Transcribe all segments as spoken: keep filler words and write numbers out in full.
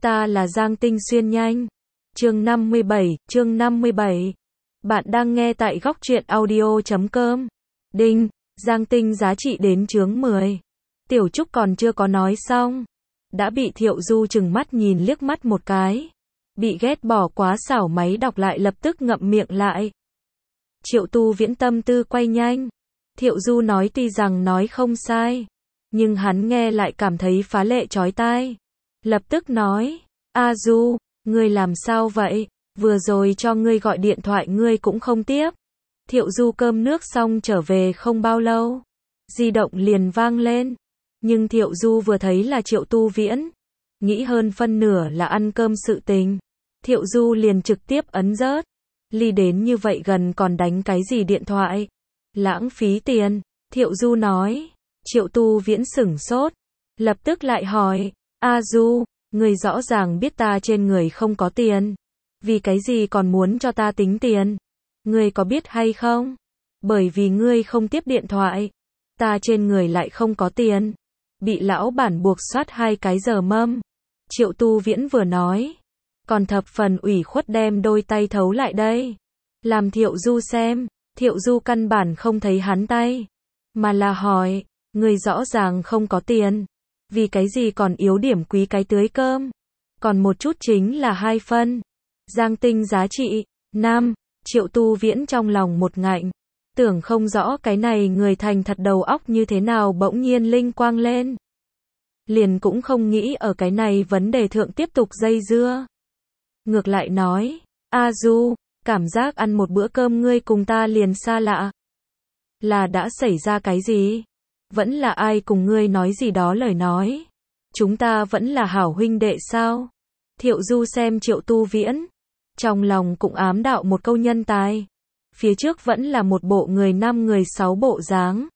Ta là Giang Tinh Xuyên nhanh. Chương năm mươi bảy, chương năm mươi bảy. Bạn đang nghe tại góc truyện audio chấm com. Đinh, Giang Tinh giá trị đến chướng mười. Tiểu Trúc còn chưa có nói xong, đã bị Thiệu Du chừng mắt nhìn liếc mắt một cái. Bị ghét bỏ quá xảo máy đọc lại lập tức ngậm miệng lại. Triệu Tu Viễn tâm tư quay nhanh. Thiệu Du nói tuy rằng nói không sai, nhưng hắn nghe lại cảm thấy phá lệ chói tai. Lập tức nói, A Du, ngươi làm sao vậy? Vừa rồi cho ngươi gọi điện thoại ngươi cũng không tiếp. Thiệu Du cơm nước xong trở về không bao lâu, di động liền vang lên. Nhưng Thiệu Du vừa thấy là Triệu Tu Viễn, nghĩ hơn phân nửa là ăn cơm sự tình. Thiệu Du liền trực tiếp ấn rớt. Ly đến như vậy gần còn đánh cái gì điện thoại? Lãng phí tiền. Thiệu Du nói. Triệu Tu Viễn sửng sốt, lập tức lại hỏi, A Du, ngươi rõ ràng biết ta trên người không có tiền, vì cái gì còn muốn cho ta tính tiền? Ngươi có biết hay không? Bởi vì ngươi không tiếp điện thoại, ta trên người lại không có tiền, bị lão bản buộc soát hai cái giờ mâm. Triệu Tu Viễn vừa nói, còn thập phần ủy khuất đem đôi tay thấu lại đây, làm Thiệu Du xem. Thiệu Du căn bản không thấy hắn tay, mà là hỏi, ngươi rõ ràng không có tiền, vì cái gì còn yếu điểm quý cái tưới cơm, còn một chút chính là hai phân. Giang Tinh giá trị năm. Triệu Tu Viễn trong lòng một ngạnh, tưởng không rõ cái này người thành thật đầu óc như thế nào bỗng nhiên linh quang lên. Liền cũng không nghĩ ở cái này vấn đề thượng tiếp tục dây dưa. Ngược lại nói, A Du, cảm giác ăn một bữa cơm ngươi cùng ta liền xa lạ. Là đã xảy ra cái gì? Vẫn là ai cùng ngươi nói gì đó lời nói? Chúng ta vẫn là hảo huynh đệ sao? Thiệu Du xem Triệu Tu Viễn, trong lòng cũng ám đạo một câu nhân tài. Phía trước vẫn là một bộ người năm người sáu bộ dáng.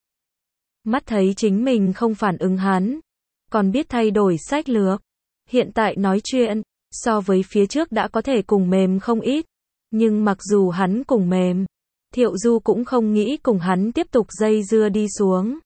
Mắt thấy chính mình không phản ứng hắn, còn biết thay đổi sách lược. Hiện tại nói chuyện, so với phía trước đã có thể cùng mềm không ít. Nhưng mặc dù hắn cùng mềm, Thiệu Du cũng không nghĩ cùng hắn tiếp tục dây dưa đi xuống.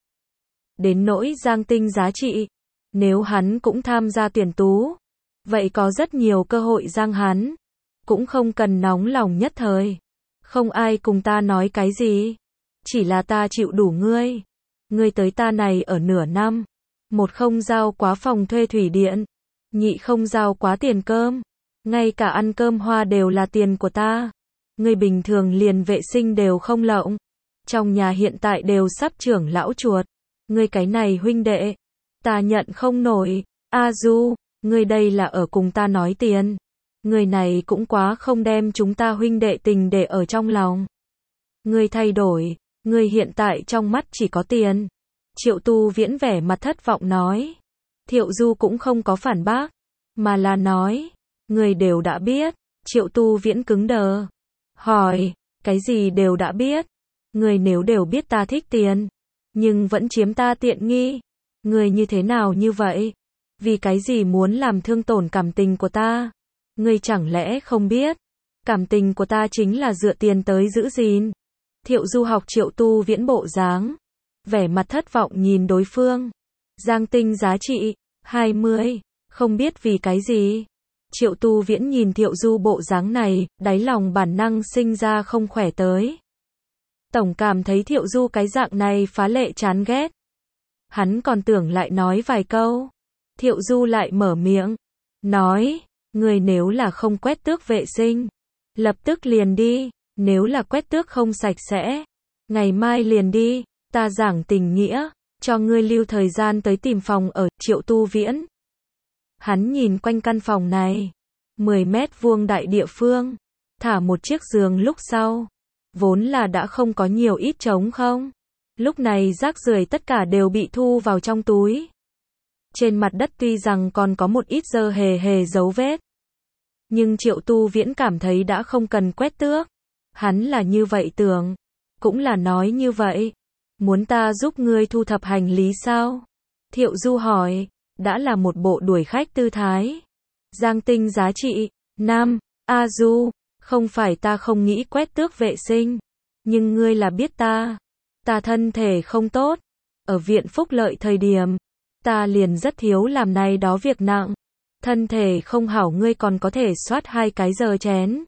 Đến nỗi Giang Tinh giá trị, nếu hắn cũng tham gia tuyển tú, vậy có rất nhiều cơ hội giang hắn. Cũng không cần nóng lòng nhất thời. Không ai cùng ta nói cái gì, chỉ là ta chịu đủ ngươi. Ngươi tới ta này ở nửa năm, một không giao quá phòng thuê thủy điện, nhị không giao quá tiền cơm, ngay cả ăn cơm hoa đều là tiền của ta. Ngươi bình thường liền vệ sinh đều không lộng, trong nhà hiện tại đều sắp trưởng lão chuột. Ngươi cái này huynh đệ, ta nhận không nổi. A Du, ngươi đây là ở cùng ta nói tiền. Người này cũng quá không đem chúng ta huynh đệ tình để ở trong lòng. Ngươi thay đổi, ngươi hiện tại trong mắt chỉ có tiền. Triệu Tu Viễn vẻ mặt thất vọng nói. Thiệu Du cũng không có phản bác, mà là nói, ngươi đều đã biết. Triệu Tu Viễn cứng đờ, hỏi, cái gì đều đã biết? Ngươi nếu đều biết ta thích tiền, nhưng vẫn chiếm ta tiện nghi, ngươi như thế nào như vậy? Vì cái gì muốn làm thương tổn cảm tình của ta? Ngươi chẳng lẽ không biết, cảm tình của ta chính là dựa tiền tới giữ gìn? Thiệu Du học Triệu Tu Viễn bộ dáng, vẻ mặt thất vọng nhìn đối phương. Giang Tinh giá trị hai mươi, không biết vì cái gì. Triệu Tu Viễn nhìn Thiệu Du bộ dáng này, đáy lòng bản năng sinh ra không khỏe tới. Tổng cảm thấy Thiệu Du cái dạng này phá lệ chán ghét. Hắn còn tưởng lại nói vài câu. Thiệu Du lại mở miệng, nói, ngươi nếu là không quét tước vệ sinh, lập tức liền đi. Nếu là quét tước không sạch sẽ, ngày mai liền đi. Ta giảng tình nghĩa, cho ngươi lưu thời gian tới tìm phòng ở. Triệu Tu Viễn, hắn nhìn quanh căn phòng này, mười mét vuông đại địa phương, thả một chiếc giường lúc sau, vốn là đã không có nhiều ít trống không. Lúc này rác rưởi tất cả đều bị thu vào trong túi. Trên mặt đất tuy rằng còn có một ít dơ hề hề dấu vết, nhưng Triệu Tu Viễn cảm thấy đã không cần quét tước. Hắn là như vậy tưởng, cũng là nói như vậy. Muốn ta giúp ngươi thu thập hành lý sao? Thiệu Du hỏi, đã là một bộ đuổi khách tư thái. Giang Tinh giá trị năm. A Du, không phải ta không nghĩ quét tước vệ sinh, nhưng ngươi là biết ta, ta thân thể không tốt. Ở viện phúc lợi thời điểm, ta liền rất thiếu làm này đó việc nặng. Thân thể không hảo ngươi còn có thể soát hai cái giờ chén.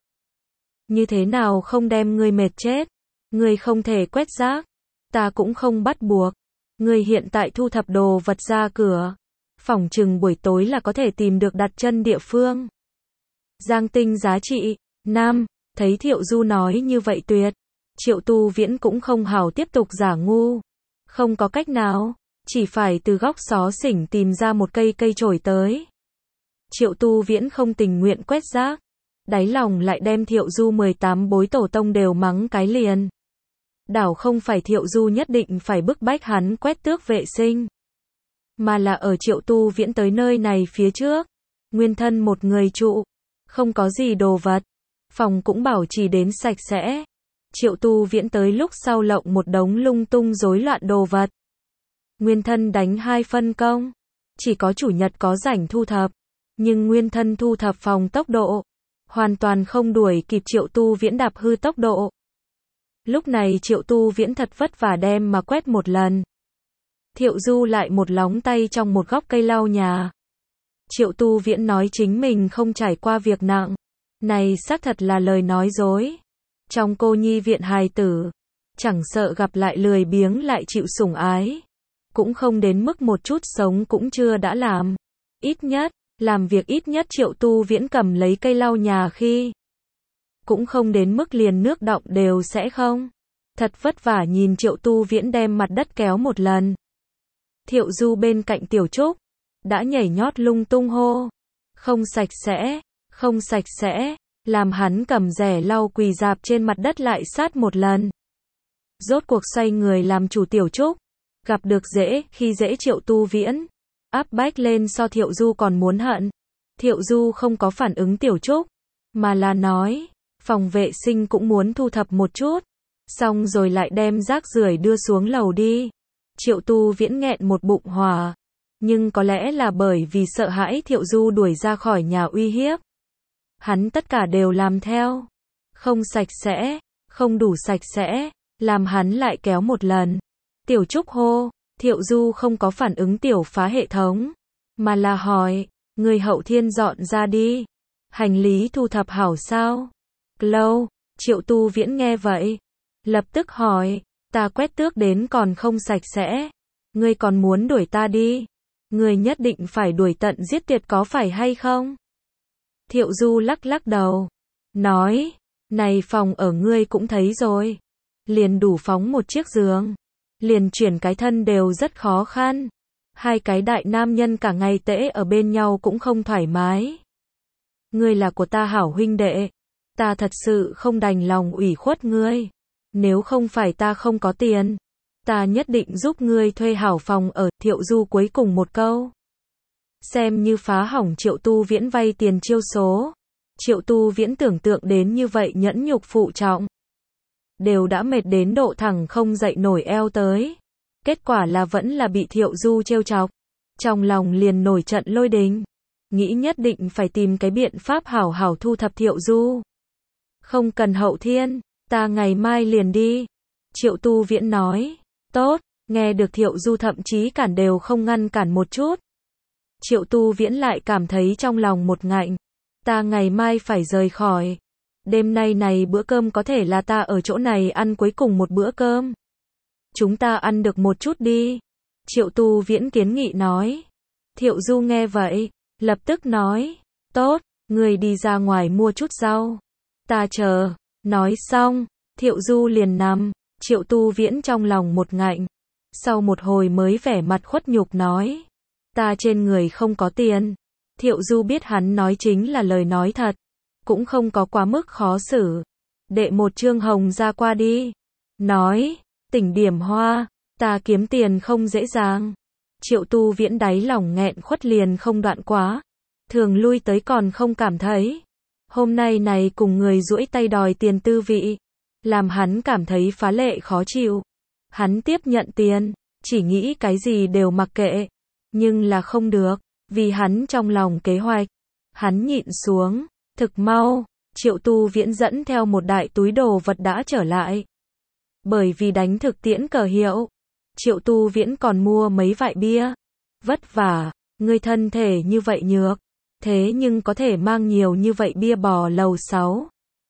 Như thế nào không đem ngươi mệt chết? Ngươi không thể quét rác. Ta cũng không bắt buộc. Ngươi hiện tại thu thập đồ vật ra cửa. Phỏng chừng buổi tối là có thể tìm được đặt chân địa phương. Giang Tinh giá trị. Nam, thấy Thiệu Du nói như vậy tuyệt. Triệu Tu Viễn cũng không hảo tiếp tục giả ngu. Không có cách nào. Chỉ phải từ góc xó xỉnh tìm ra một cây cây chổi tới. Triệu Tu Viễn không tình nguyện quét rác. Đáy lòng lại đem Thiệu Du mười tám bối tổ tông đều mắng cái liền. Đảo không phải Thiệu Du nhất định phải bức bách hắn quét tước vệ sinh. Mà là ở Triệu Tu Viễn tới nơi này phía trước. Nguyên thân một người trụ. Không có gì đồ vật. Phòng cũng bảo trì đến sạch sẽ. Triệu Tu Viễn tới lúc sau lộng một đống lung tung rối loạn đồ vật. Nguyên thân đánh hai phân công. Chỉ có chủ nhật có rảnh thu thập. Nhưng nguyên thân thu thập phòng tốc độ. Hoàn toàn không đuổi kịp Triệu Tu Viễn đạp hư tốc độ. Lúc này Triệu Tu Viễn thật vất vả đem mà quét một lần. Thiệu Du lại một lóng tay trong một góc cây lau nhà. Triệu Tu Viễn nói chính mình không trải qua việc nặng. Này xác thật là lời nói dối. Trong cô nhi viện hài tử, chẳng sợ gặp lại lười biếng lại chịu sủng ái. Cũng không đến mức một chút sống cũng chưa đã làm. Ít nhất, làm việc ít nhất Triệu Tu Viễn cầm lấy cây lau nhà khi. Cũng không đến mức liền nước đọng đều sẽ không. Thật vất vả nhìn Triệu Tu Viễn đem mặt đất kéo một lần. Thiệu Du bên cạnh Tiểu Trúc, đã nhảy nhót lung tung hô. Không sạch sẽ, không sạch sẽ, làm hắn cầm rẻ lau quỳ dạp trên mặt đất lại sát một lần. Rốt cuộc xoay người làm chủ Tiểu Trúc, gặp được dễ khi dễ Triệu Tu Viễn, áp bách lên so Thiệu Du còn muốn hận. Thiệu Du không có phản ứng Tiểu Trúc, mà là nói, phòng vệ sinh cũng muốn thu thập một chút, xong rồi lại đem rác rưởi đưa xuống lầu đi. Triệu Tu Viễn nghẹn một bụng hỏa, nhưng có lẽ là bởi vì sợ hãi Thiệu Du đuổi ra khỏi nhà uy hiếp. Hắn tất cả đều làm theo. Không sạch sẽ, không đủ sạch sẽ, làm hắn lại kéo một lần. Tiểu Trúc hô, Thiệu Du không có phản ứng tiểu phá hệ thống, mà là hỏi, người hậu thiên dọn ra đi. Hành lý thu thập hảo sao? Lâu, Triệu Tu Viễn nghe vậy, lập tức hỏi, ta quét tước đến còn không sạch sẽ. Ngươi còn muốn đuổi ta đi? Ngươi nhất định phải đuổi tận giết tuyệt có phải hay không? Thiệu Du lắc lắc đầu, nói, này phòng ở ngươi cũng thấy rồi. Liền đủ phóng một chiếc giường. Liền chuyển cái thân đều rất khó khăn. Hai cái đại nam nhân cả ngày tễ ở bên nhau cũng không thoải mái. Ngươi là của ta hảo huynh đệ. Ta thật sự không đành lòng ủy khuất ngươi. Nếu không phải ta không có tiền, ta nhất định giúp ngươi thuê hảo phòng ở. Thiệu Du cuối cùng một câu, xem như phá hỏng Triệu Tu Viễn vay tiền chiêu số. Triệu Tu Viễn tưởng tượng đến như vậy nhẫn nhục phụ trọng, đều đã mệt đến độ thẳng không dậy nổi eo tới. Kết quả là vẫn là bị Thiệu Du trêu chọc. Trong lòng liền nổi trận lôi đình. Nghĩ nhất định phải tìm cái biện pháp hảo hảo thu thập Thiệu Du. Không cần hậu thiên, ta ngày mai liền đi. Triệu Tu Viễn nói, tốt, nghe được Thiệu Du thậm chí cản đều không ngăn cản một chút. Triệu Tu Viễn lại cảm thấy trong lòng một ngạnh. Ta ngày mai phải rời khỏi. Đêm nay này bữa cơm có thể là ta ở chỗ này ăn cuối cùng một bữa cơm. Chúng ta ăn được một chút đi. Triệu Tu Viễn kiến nghị nói. Thiệu Du nghe vậy, lập tức nói, tốt, người đi ra ngoài mua chút rau. Ta chờ. Nói xong, Thiệu Du liền nằm. Triệu Tu Viễn trong lòng một ngạnh. Sau một hồi mới vẻ mặt khuất nhục nói, ta trên người không có tiền. Thiệu Du biết hắn nói chính là lời nói thật, cũng không có quá mức khó xử. Đệ một chương hồng ra qua đi. Nói, tỉnh điểm hoa, ta kiếm tiền không dễ dàng. Triệu Tu Viễn đáy lòng nghẹn khuất liền không đoạn quá. Thường lui tới còn không cảm thấy. Hôm nay này cùng người duỗi tay đòi tiền tư vị, làm hắn cảm thấy phá lệ khó chịu. Hắn tiếp nhận tiền, chỉ nghĩ cái gì đều mặc kệ. Nhưng là không được, vì hắn trong lòng kế hoạch. Hắn nhịn xuống, thực mau, Triệu Tu Viễn dẫn theo một đại túi đồ vật đã trở lại. Bởi vì đánh thực tiễn cờ hiệu, Triệu Tu Viễn còn mua mấy vại bia. Vất vả, ngươi thân thể như vậy nhược, thế nhưng có thể mang nhiều như vậy bia bò lầu sáu.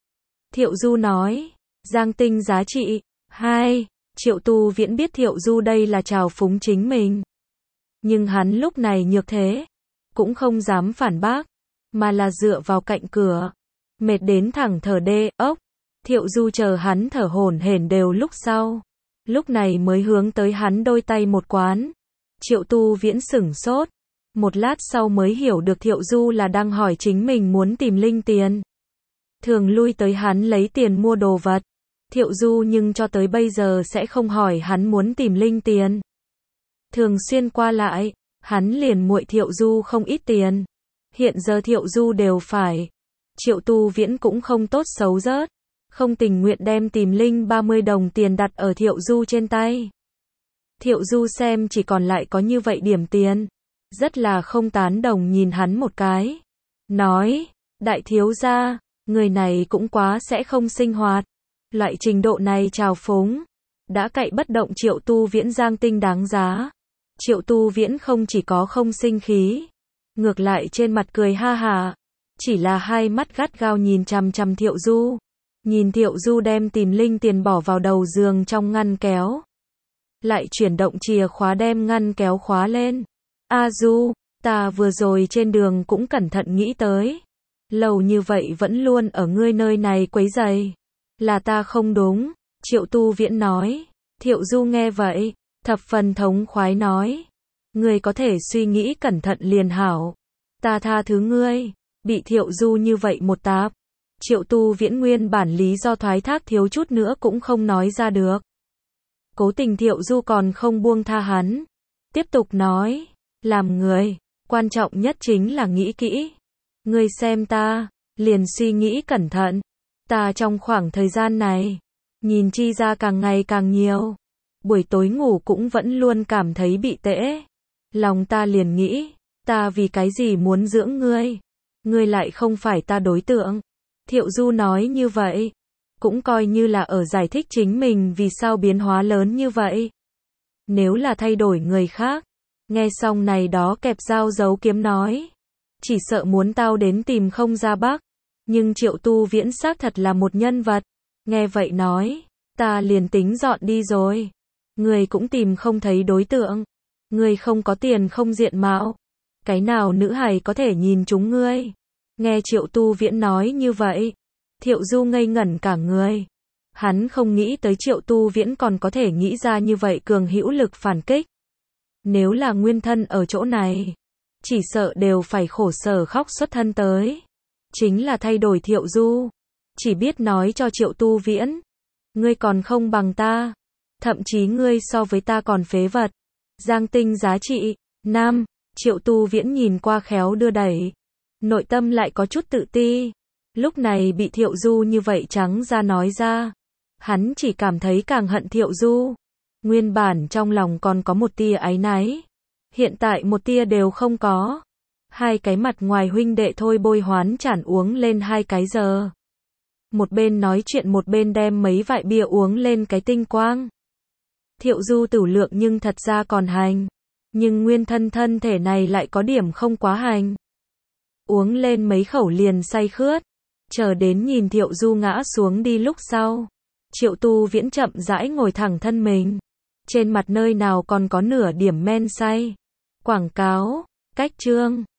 Thiệu Du nói, Giang Tinh giá trị. Hai. Triệu Tu Viễn biết Thiệu Du đây là trào phúng chính mình. Nhưng hắn lúc này nhược thế, cũng không dám phản bác, mà là dựa vào cạnh cửa, mệt đến thẳng thở đê ốc. Thiệu Du chờ hắn thở hổn hển đều lúc sau, lúc này mới hướng tới hắn đôi tay một quán. Triệu Tu Viễn sửng sốt, một lát sau mới hiểu được Thiệu Du là đang hỏi chính mình muốn tìm linh tiền. Thường lui tới hắn lấy tiền mua đồ vật. Thiệu Du nhưng cho tới bây giờ sẽ không hỏi hắn muốn tìm linh tiền. Thường xuyên qua lại, hắn liền muội Thiệu Du không ít tiền. Hiện giờ Thiệu Du đều phải. Triệu Tu Viễn cũng không tốt xấu rớt, không tình nguyện đem tìm linh ba mươi đồng tiền đặt ở Thiệu Du trên tay. Thiệu Du xem chỉ còn lại có như vậy điểm tiền, rất là không tán đồng nhìn hắn một cái. Nói, đại thiếu gia, người này cũng quá sẽ không sinh hoạt. Loại trình độ này trào phúng, đã cậy bất động Triệu Tu Viễn Giang Tinh đáng giá. Triệu Tu Viễn không chỉ có không sinh khí, ngược lại trên mặt cười ha hà, chỉ là hai mắt gắt gao nhìn chằm chằm Thiệu Du. Nhìn Thiệu Du đem tìm linh tiền bỏ vào đầu giường trong ngăn kéo, lại chuyển động chìa khóa đem ngăn kéo khóa lên. A Du, ta vừa rồi trên đường cũng cẩn thận nghĩ tới, lâu như vậy vẫn luôn ở ngươi nơi này quấy rầy, là ta không đúng. Triệu Tu Viễn nói. Thiệu Du nghe vậy, thập phần thống khoái nói, ngươi có thể suy nghĩ cẩn thận liền hảo, ta tha thứ ngươi. Bị Thiệu Du như vậy một táp, Triệu Tu Viễn nguyên bản lý do thoái thác thiếu chút nữa cũng không nói ra được. Cố tình Thiệu Du còn không buông tha hắn, tiếp tục nói, làm người, quan trọng nhất chính là nghĩ kỹ. Ngươi xem ta, liền suy nghĩ cẩn thận, ta trong khoảng thời gian này, nhìn chi ra càng ngày càng nhiều, buổi tối ngủ cũng vẫn luôn cảm thấy bị tễ. Lòng ta liền nghĩ, ta vì cái gì muốn dưỡng ngươi, ngươi lại không phải ta đối tượng. Thiệu Du nói như vậy, cũng coi như là ở giải thích chính mình vì sao biến hóa lớn như vậy. Nếu là thay đổi người khác, nghe xong này đó kẹp dao giấu kiếm nói, chỉ sợ muốn tao đến tìm không ra bắc. Nhưng Triệu Tu Viễn xác thật là một nhân vật, nghe vậy nói, ta liền tính dọn đi rồi, người cũng tìm không thấy đối tượng, người không có tiền không diện mạo, cái nào nữ hài có thể nhìn chúng ngươi. Nghe Triệu Tu Viễn nói như vậy, Thiệu Du ngây ngẩn cả người. Hắn không nghĩ tới Triệu Tu Viễn còn có thể nghĩ ra như vậy cường hữu lực phản kích. Nếu là nguyên thân ở chỗ này, chỉ sợ đều phải khổ sở khóc xuất thân tới. Chính là thay đổi Thiệu Du, chỉ biết nói cho Triệu Tu Viễn, ngươi còn không bằng ta, thậm chí ngươi so với ta còn phế vật. Giang Tinh giá trị. Năm. Triệu Tu Viễn nhìn qua khéo đưa đẩy, nội tâm lại có chút tự ti. Lúc này bị Thiệu Du như vậy trắng ra nói ra, hắn chỉ cảm thấy càng hận Thiệu Du. Nguyên bản trong lòng còn có một tia áy náy, hiện tại một tia đều không có. Hai cái mặt ngoài huynh đệ thôi bôi hoán chản uống lên hai cái giờ. Một bên nói chuyện một bên đem mấy vại bia uống lên cái tinh quang. Thiệu Du tửu lượng nhưng thật ra còn hành, nhưng nguyên thân thân thể này lại có điểm không quá hành. Uống lên mấy khẩu liền say khướt, chờ đến nhìn Thiệu Du ngã xuống đi lúc sau. Triệu Tu Viễn chậm rãi ngồi thẳng thân mình, trên mặt nơi nào còn có nửa điểm men say. Quảng cáo, cách chương.